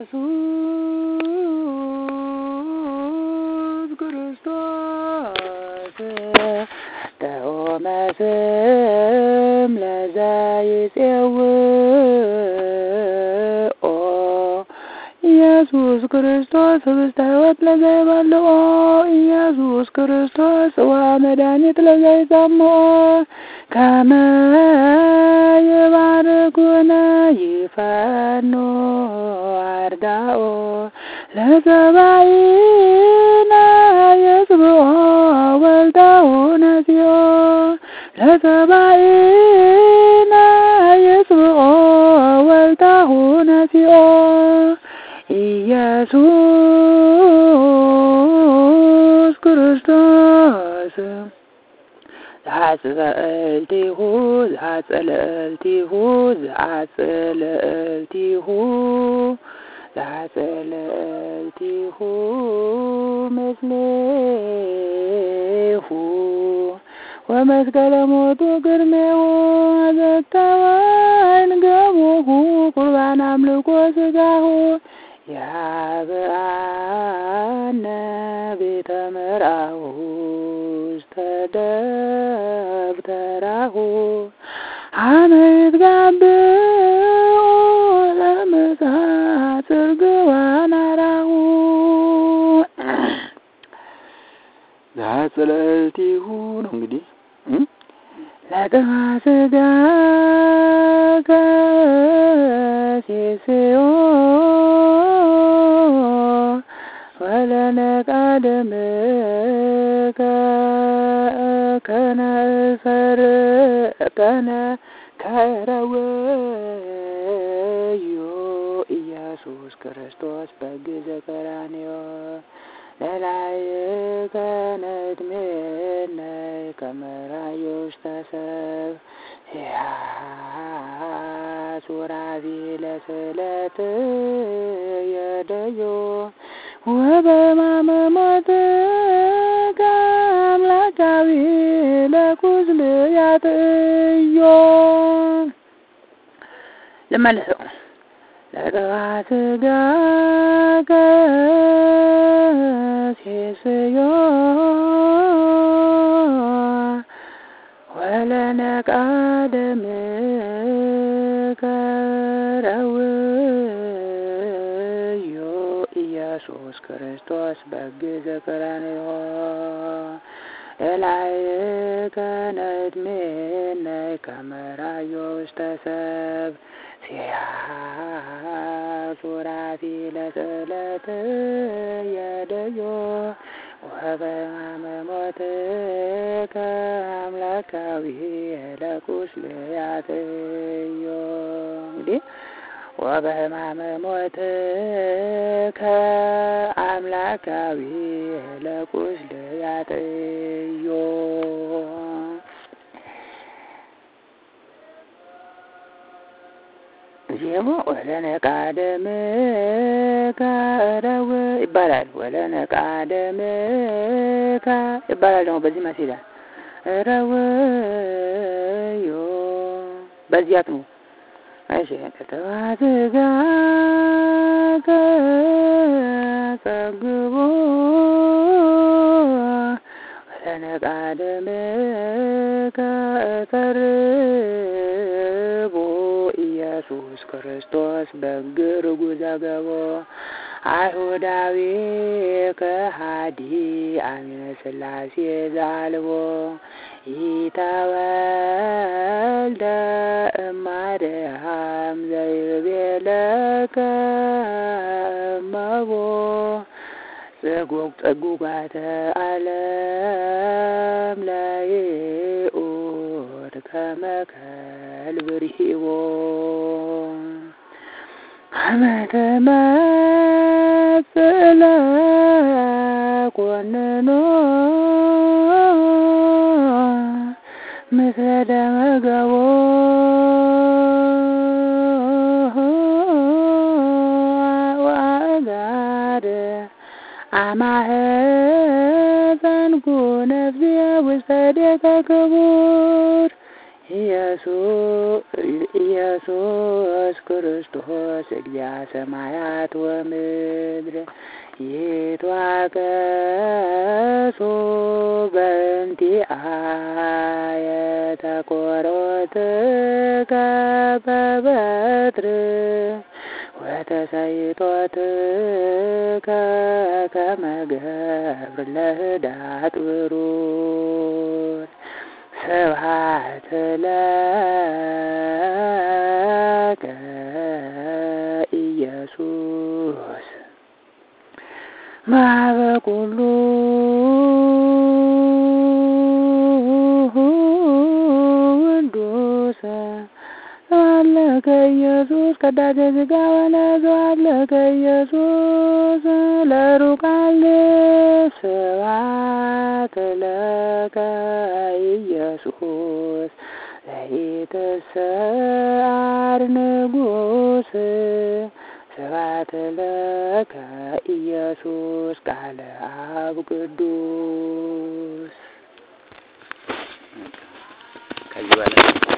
ኢየሱስ ክርስቶስ ተሆመ ስም ለዘይጼውኦ ኢየሱስ ክርስቶስ ህብስተ ሕይወት ለዘይበልዖ ኢየሱስ ክርስቶስ ጽዋ መድኃኒት ለዘይሰምዖ ከመ ይባርኩነ ይፈኑ አርዳኦ ለሰባኢነ የጽብዖ ወልዳሁ ነሲዮ ለሰባኢነ የጽብዖ ወልዳሁ ነሲዮ ኢየሱስ ክርስቶስ ዘአጽልእልቲሁ ዘአጽልእልቲሁ ዘአጽልእልቲሁ ዘአጽልእልቲሁ ምስሌሁ ወመስቀለ ሞቱ ቅድሜሁ ዘተወይን ገሙሁ ቁርባን አምልኮ ሥጋሁ ያብአነ ቤተ መርአሁ ውስተ ደብተራሁ አመ ይትጋብኡ ለምጽአት ጽርግዋን አራሁ ዘአጽልእልቲሁ ነው እንግዲህ ለጥፋ ሥጋከ ሴስዮ ወለነቃ ደምከ ከረወዮ ኢየሱስ ክርስቶስ በግዕ ዘቀራንዮ ለላዕከ ነድሜነ ከመ ራእዮ ውስተ ሰብእ ሱራፌል ለስእለት የደዮ ወበሕማመ ሞትከ አምላካዊ ለኩሉ ያጥዮ ለመለሰው ለጥፋ ሥጋከ ሴስዮ ወለነቃ ደምከ ረወዮ ኢየሱስ ክርስቶስ በግዕ ዘቀራንዮ ለላዕከ ነድሜነ ከመ ራእዮ ውስተ ሰብእ ሱራፌል ለስእለት የደዮ ወበሕማመ ሞትከ አምላካዊ ለኩሉ ያጥዮ እንግዲህ ወበሕማመ ሞትከ አምላካዊ ለኩሉ ያጥዮ ዜሞ ወለነቃ ደምከ ረወ ይባላል። ወለነቃ ደምከ ይባላል። ደግሞ በዚህ መሲላ ረወዮ በዚህ አትሙ እሺ ለጥፋ ሥጋከ ጸግቦ ወለነቃ ደምከ ተርቦ ኢየሱስ ክርስቶስ በግዕ ርጉእ ዘገቦ አይሁዳዊ ከሃዲ አሚነ ሥላሴ ዘአልቦ ኢተወልደ እማርያም ዘይቤለከ እመቦ ጽጉጋተ ዓለም ለይኡር ከመ ከልብ ርሂቦ አመ ትመጽእ ለኮንኖ ምስለ ደመ ገቦ ወአጋር አማህፀንኩ ነፍስየ ውስተ ዴከ ክቡር ኢየሱስ ክርስቶስ እግዚአ ሰማያት ወምድር ይትዋቀሱ በእንቲአየ ተኰሮትከ በበትር ወተሰይጦትከ ከመ ገብር ለህዳጥ ብሩር ስብሐት ለከ ኢየሱስ ማበ ኩሉ ውዱሰ አለከ ኢየሱስ ቀዳሴ ሥጋ ወነፍስ አለከ ኢየሱስ ለሩቃል ስብሐት ለከ ኢየሱስ ለኢትስዓር ንጉሥ ስብሐት ለከ ኢየሱስ ቃለ አብ ቅዱስ ከዚህ በላይ